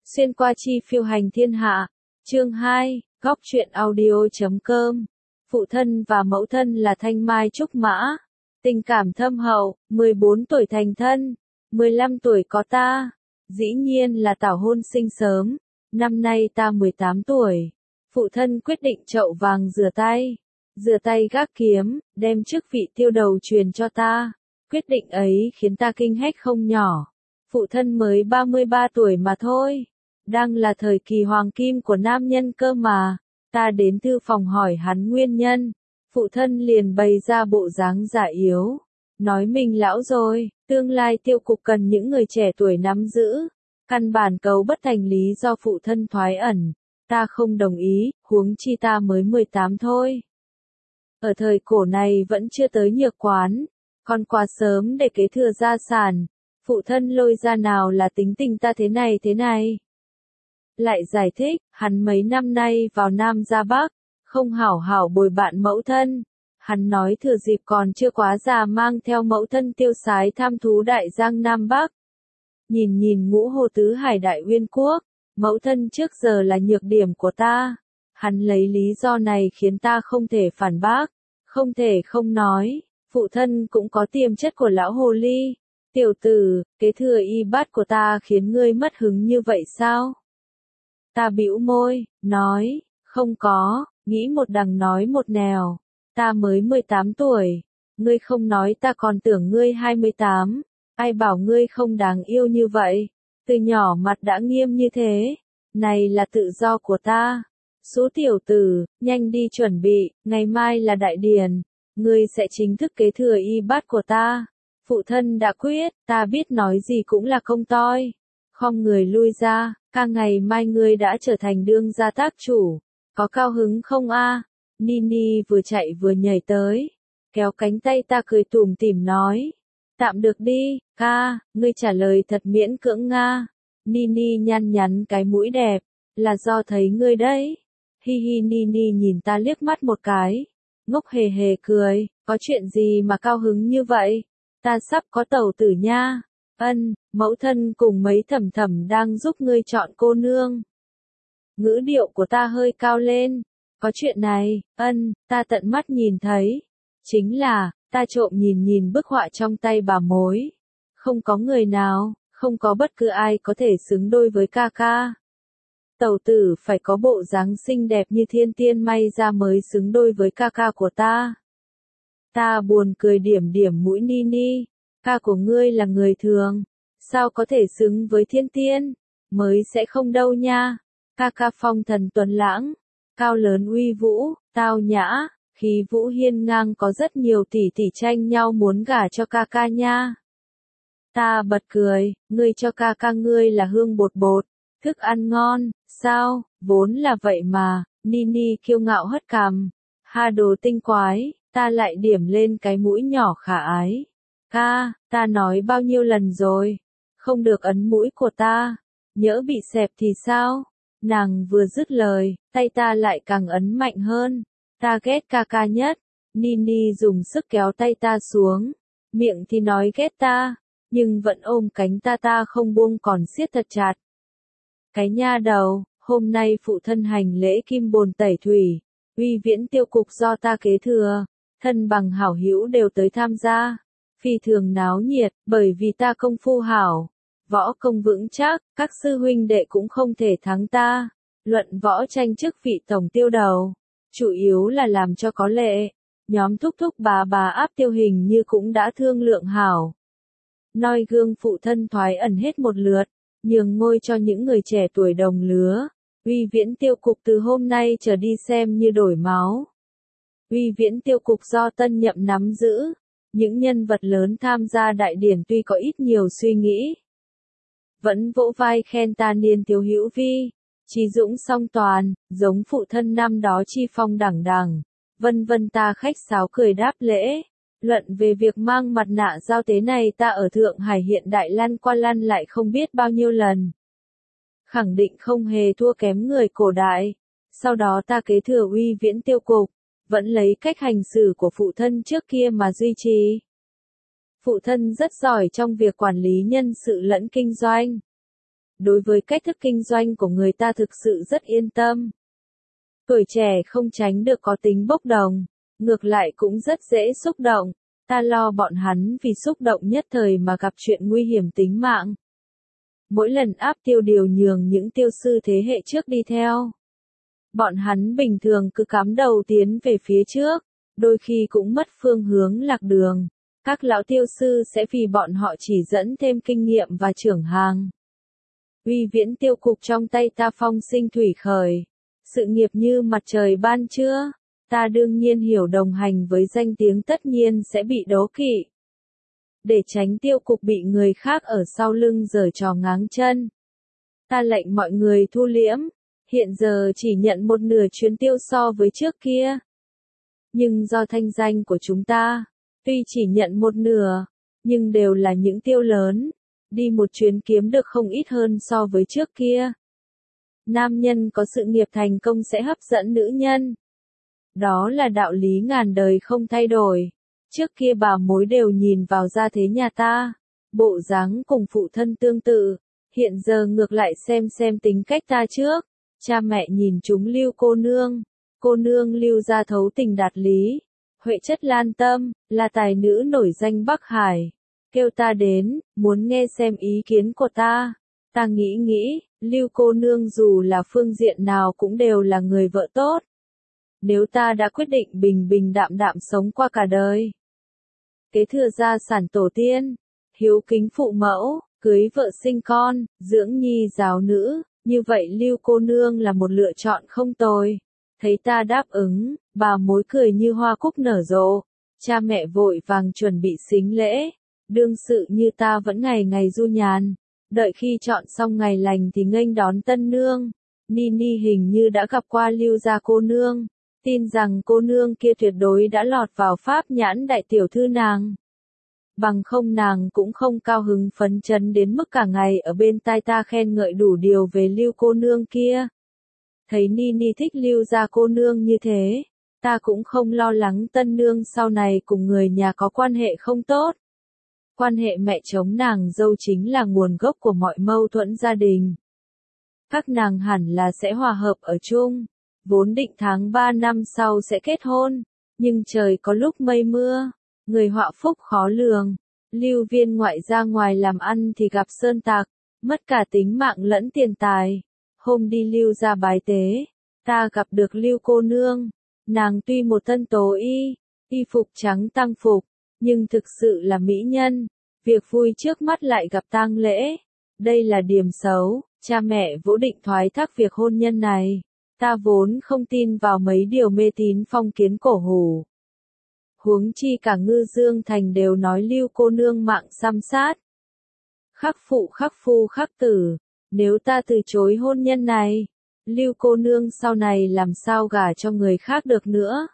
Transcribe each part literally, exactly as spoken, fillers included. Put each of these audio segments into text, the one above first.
Xuyên qua chi phiêu hành thiên hạ. Chương hai, góc truyện audio.com. Phụ thân và mẫu thân là Thanh Mai Trúc Mã. Tình cảm thâm hậu, mười bốn tuổi thành thân, mười lăm tuổi có ta. Dĩ nhiên là tảo hôn sinh sớm. Năm nay ta mười tám tuổi. Phụ thân quyết định chậu vàng rửa tay. Rửa tay gác kiếm, đem chức vị tiêu đầu truyền cho ta. Quyết định ấy khiến ta kinh hách không nhỏ. Phụ thân mới ba mươi ba tuổi mà thôi. Đang là thời kỳ hoàng kim của nam nhân cơ mà. Ta đến thư phòng hỏi hắn nguyên nhân. Phụ thân liền bày ra bộ dáng già yếu. Nói mình lão rồi, tương lai tiêu cục cần những người trẻ tuổi nắm giữ. Căn bản cấu bất thành lý do phụ thân thoái ẩn. Ta không đồng ý, huống chi ta mới mười tám thôi. Ở thời cổ này vẫn chưa tới nhược quán. Còn quá sớm để kế thừa gia sản. Phụ thân lôi ra nào là tính tình ta thế này thế này. Lại giải thích, hắn mấy năm nay vào Nam ra Bắc, không hảo hảo bồi bạn mẫu thân. Hắn nói thừa dịp còn chưa quá già mang theo mẫu thân tiêu sái tham thú đại giang Nam Bắc. Nhìn nhìn ngũ hồ tứ hải đại uyên quốc, mẫu thân trước giờ là nhược điểm của ta. Hắn lấy lý do này khiến ta không thể phản bác, không thể không nói, phụ thân cũng có tiềm chất của lão hồ ly. Tiểu tử, kế thừa y bát của ta khiến ngươi mất hứng như vậy sao? Ta bĩu môi, nói, không có, nghĩ một đằng nói một nẻo. Ta mới mười tám tuổi, ngươi không nói ta còn tưởng ngươi hai mươi tám, ai bảo ngươi không đáng yêu như vậy, từ nhỏ mặt đã nghiêm như thế, này là tự do của ta. Số tiểu tử, nhanh đi chuẩn bị, ngày mai là đại điển, ngươi sẽ chính thức kế thừa y bát của ta. Phụ thân đã quyết, ta biết nói gì cũng là công toi. Khom người lui ra, ca ngày mai ngươi đã trở thành đương gia tác chủ. Có cao hứng không a? Nini vừa chạy vừa nhảy tới. Kéo cánh tay ta cười tủm tỉm nói. Tạm được đi, ca, ngươi trả lời thật miễn cưỡng nga. Nini nhăn nhắn cái mũi đẹp. Là do thấy ngươi đấy. Hi hi Nini nhìn ta liếc mắt một cái. Ngốc hề hề cười, có chuyện gì mà cao hứng như vậy? Ta sắp có tẩu tử nha. Ân, mẫu thân cùng mấy thẩm thẩm đang giúp ngươi chọn cô nương. Ngữ điệu của ta hơi cao lên. Có chuyện này, ân, ta tận mắt nhìn thấy. Chính là, ta trộm nhìn nhìn bức họa trong tay bà mối. Không có người nào, không có bất cứ ai có thể xứng đôi với ca ca. Tẩu tử phải có bộ dáng xinh đẹp như thiên tiên may ra mới xứng đôi với ca ca của ta. Ta buồn cười điểm điểm mũi Nini. Ca của ngươi là người thường. Sao có thể xứng với thiên tiên? Mới sẽ không đâu nha. Ca ca phong thần tuấn lãng. Cao lớn uy vũ, tao nhã, khí vũ hiên ngang có rất nhiều tỷ tỷ tranh nhau muốn gả cho ca ca nha. Ta bật cười, ngươi cho ca ca ngươi là hương bột bột, thức ăn ngon, sao, vốn là vậy mà, Nini kiêu ngạo hất cằm. Ha đồ tinh quái, ta lại điểm lên cái mũi nhỏ khả ái. Ca, ta nói bao nhiêu lần rồi, không được ấn mũi của ta, nhỡ bị xẹp thì sao? Nàng vừa dứt lời, tay ta lại càng ấn mạnh hơn. Ta ghét ca ca nhất. Nini dùng sức kéo tay ta xuống. Miệng thì nói ghét ta, nhưng vẫn ôm cánh ta ta không buông còn siết thật chặt. Cái nha đầu, hôm nay phụ thân hành lễ kim bồn tẩy thủy. Uy viễn tiêu cục do ta kế thừa. Thân bằng hảo hữu đều tới tham gia. Phi thường náo nhiệt, bởi vì ta công phu hảo. Võ công vững chắc, các sư huynh đệ cũng không thể thắng ta. Luận võ tranh chức vị tổng tiêu đầu. Chủ yếu là làm cho có lệ. Nhóm thúc thúc bà bà áp tiêu hình như cũng đã thương lượng hảo. Noi gương phụ thân thoái ẩn hết một lượt. Nhường ngôi cho những người trẻ tuổi đồng lứa. Uy viễn tiêu cục từ hôm nay trở đi xem như đổi máu. Uy viễn tiêu cục do tân nhậm nắm giữ. Những nhân vật lớn tham gia đại điển tuy có ít nhiều suy nghĩ. Vẫn vỗ vai khen ta niên thiếu hữu vi, trí dũng song toàn, giống phụ thân năm đó chi phong đẳng đẳng, vân vân ta khách sáo cười đáp lễ. Luận về việc mang mặt nạ giao tế này ta ở Thượng Hải hiện đại lăn qua lăn lại không biết bao nhiêu lần. Khẳng định không hề thua kém người cổ đại. Sau đó ta kế thừa uy viễn tiêu cục, vẫn lấy cách hành xử của phụ thân trước kia mà duy trì. Phụ thân rất giỏi trong việc quản lý nhân sự lẫn kinh doanh. đối với cách thức kinh doanh của người ta thực sự rất yên tâm. Tuổi trẻ không tránh được có tính bốc đồng, ngược lại cũng rất dễ xúc động, ta lo bọn hắn vì xúc động nhất thời mà gặp chuyện nguy hiểm tính mạng. Mỗi lần áp tiêu điều nhường những tiêu sư thế hệ trước đi theo. Bọn hắn bình thường cứ cắm đầu tiến về phía trước, đôi khi cũng mất phương hướng lạc đường. Các lão tiêu sư sẽ vì bọn họ chỉ dẫn thêm kinh nghiệm và trưởng hàng. Uy viễn tiêu cục trong tay ta phong sinh thủy khởi. Sự nghiệp như mặt trời ban trưa, ta đương nhiên hiểu đồng hành với danh tiếng tất nhiên sẽ bị đố kỵ. Để tránh tiêu cục bị người khác ở sau lưng giở trò ngáng chân. Ta lệnh mọi người thu liễm, hiện giờ chỉ nhận một nửa chuyến tiêu so với trước kia. Nhưng do thanh danh của chúng ta, tuy chỉ nhận một nửa, nhưng đều là những tiêu lớn, đi một chuyến kiếm được không ít hơn so với trước kia. Nam nhân có sự nghiệp thành công sẽ hấp dẫn nữ nhân. Đó là đạo lý ngàn đời không thay đổi. Trước kia bà mối đều nhìn vào gia thế nhà ta, bộ dáng cùng phụ thân tương tự, hiện giờ ngược lại xem xem tính cách ta trước. Cha mẹ nhìn chúng Lưu cô nương, cô nương Lưu gia thấu tình đạt lý, huệ chất lan tâm, là tài nữ nổi danh Bắc Hải. Kêu ta đến, muốn nghe xem ý kiến của ta. Ta nghĩ nghĩ, Lưu cô nương dù là phương diện nào cũng đều là người vợ tốt. Nếu ta đã quyết định bình bình đạm đạm sống qua cả đời, kế thừa gia sản tổ tiên, hiếu kính phụ mẫu, cưới vợ sinh con, dưỡng nhi giáo nữ, như vậy Lưu cô nương là một lựa chọn không tồi. Thấy ta đáp ứng, bà mối cười như hoa cúc nở rộ. Cha mẹ vội vàng chuẩn bị sính lễ. Đương sự như ta vẫn ngày ngày du nhàn. Đợi khi chọn xong ngày lành thì nghênh đón tân nương. Nini hình như đã gặp qua Lưu gia cô nương. Tin rằng cô nương kia tuyệt đối đã lọt vào pháp nhãn đại tiểu thư nàng. Bằng không nàng cũng không cao hứng phấn chấn đến mức cả ngày ở bên tai ta khen ngợi đủ điều về Lưu cô nương kia. Thấy Nini thích Lưu gia cô nương như thế, ta cũng không lo lắng tân nương sau này cùng người nhà có quan hệ không tốt. Quan hệ mẹ chồng nàng dâu chính là nguồn gốc của mọi mâu thuẫn gia đình. Các nàng hẳn là sẽ hòa hợp ở chung, vốn định tháng ba năm sau sẽ kết hôn, nhưng trời có lúc mây mưa, người họa phúc khó lường. Lưu viên ngoại ra ngoài làm ăn thì gặp sơn tặc, mất cả tính mạng lẫn tiền tài. Hôm đi Lưu ra bái tế, ta gặp được Lưu cô nương, nàng tuy một thân tố y, y phục trắng tăng phục, nhưng thực sự là mỹ nhân, việc vui trước mắt lại gặp tang lễ, đây là điểm xấu, cha mẹ vỗ định thoái thác việc hôn nhân này, ta vốn không tin vào mấy điều mê tín phong kiến cổ hủ. Huống chi cả Ngư Dương Thành đều nói Lưu cô nương mạng xăm sát. Khắc phụ khắc phu khắc tử. Nếu ta từ chối hôn nhân này, Lưu cô nương sau này làm sao gả cho người khác được nữa.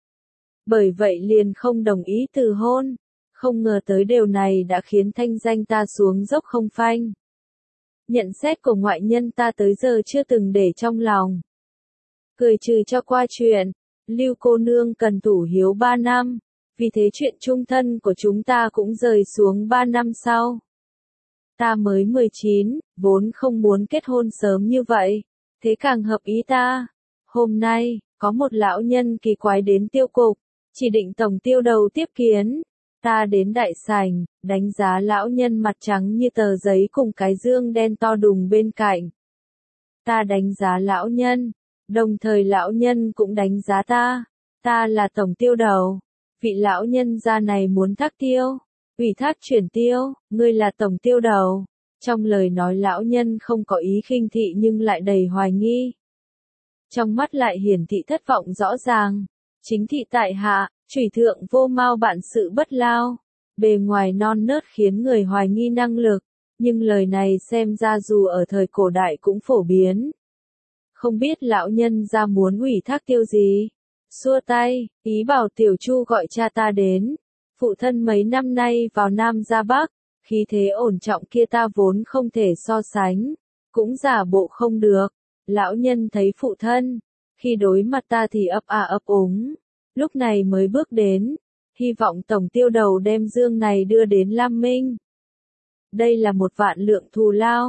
Bởi vậy liền không đồng ý từ hôn, không ngờ tới điều này đã khiến thanh danh ta xuống dốc không phanh. Nhận xét của ngoại nhân ta tới giờ chưa từng để trong lòng. Cười trừ cho qua chuyện, Lưu cô nương cần thủ hiếu ba năm, vì thế chuyện chung thân của chúng ta cũng rời xuống ba năm sau. Ta mới mười chín, vốn không muốn kết hôn sớm như vậy, thế càng hợp ý ta. Hôm nay, có một lão nhân kỳ quái đến tiêu cục, chỉ định tổng tiêu đầu tiếp kiến. Ta đến đại sảnh, đánh giá lão nhân mặt trắng như tờ giấy cùng cái dương đen to đùng bên cạnh. Ta đánh giá lão nhân, đồng thời lão nhân cũng đánh giá ta. Ta là tổng tiêu đầu, vị lão nhân gia này muốn thác tiêu. Ủy thác chuyển tiêu, ngươi là tổng tiêu đầu. Trong lời nói lão nhân không có ý khinh thị nhưng lại đầy hoài nghi. Trong mắt lại hiển thị thất vọng rõ ràng. Chính thị tại hạ, chủy thượng vô mau bạn sự bất lao. Bề ngoài non nớt khiến người hoài nghi năng lực, nhưng lời này xem ra dù ở thời cổ đại cũng phổ biến. Không biết lão nhân ra muốn ủy thác tiêu gì? Xua tay, ý bảo tiểu chu gọi cha ta đến. Phụ thân mấy năm nay vào Nam ra Bắc, khí thế ổn trọng kia ta vốn không thể so sánh, cũng giả bộ không được. Lão nhân thấy phụ thân, khi đối mặt ta thì ấp à ấp úng, lúc này mới bước đến, hy vọng tổng tiêu đầu đem dương này đưa đến Lam Minh. Đây là một vạn lượng thù lao,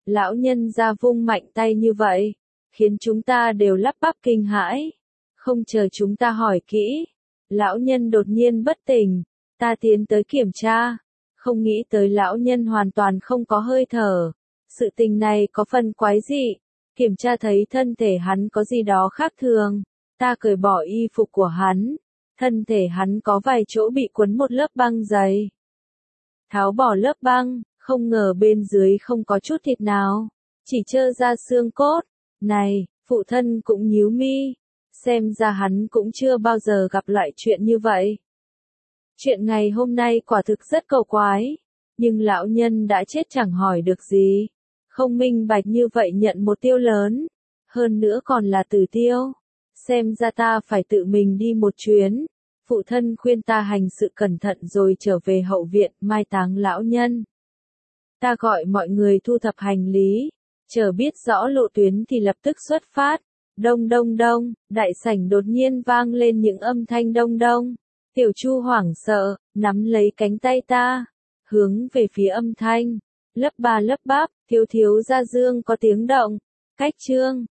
Lão nhân ra vung mạnh tay như vậy, khiến chúng ta đều lắp bắp kinh hãi. Không chờ chúng ta hỏi kỹ, lão nhân đột nhiên bất tỉnh, ta tiến tới kiểm tra, không nghĩ tới lão nhân hoàn toàn không có hơi thở. Sự tình này có phần quái dị, kiểm tra thấy thân thể hắn có gì đó khác thường, ta cởi bỏ y phục của hắn, thân thể hắn có vài chỗ bị quấn một lớp băng dày. Tháo bỏ lớp băng, không ngờ bên dưới không có chút thịt nào, chỉ trơ ra xương cốt. Này, phụ thân cũng nhíu mi, xem ra hắn cũng chưa bao giờ gặp loại chuyện như vậy. Chuyện ngày hôm nay quả thực rất cầu quái, nhưng lão nhân đã chết chẳng hỏi được gì, không minh bạch như vậy nhận một tiêu lớn, hơn nữa còn là tử tiêu. Xem ra ta phải tự mình đi một chuyến. Phụ thân khuyên ta hành sự cẩn thận rồi trở về hậu viện mai táng lão nhân. Ta gọi mọi người thu thập hành lý, chờ biết rõ lộ tuyến thì lập tức xuất phát. Đông đông đông, đại sảnh đột nhiên vang lên những âm thanh đông đông. Tiểu Chu hoảng sợ, nắm lấy cánh tay ta, hướng về phía âm thanh. Lấp ba lấp bắp, thiếu thiếu ra dương có tiếng động. Cách trương,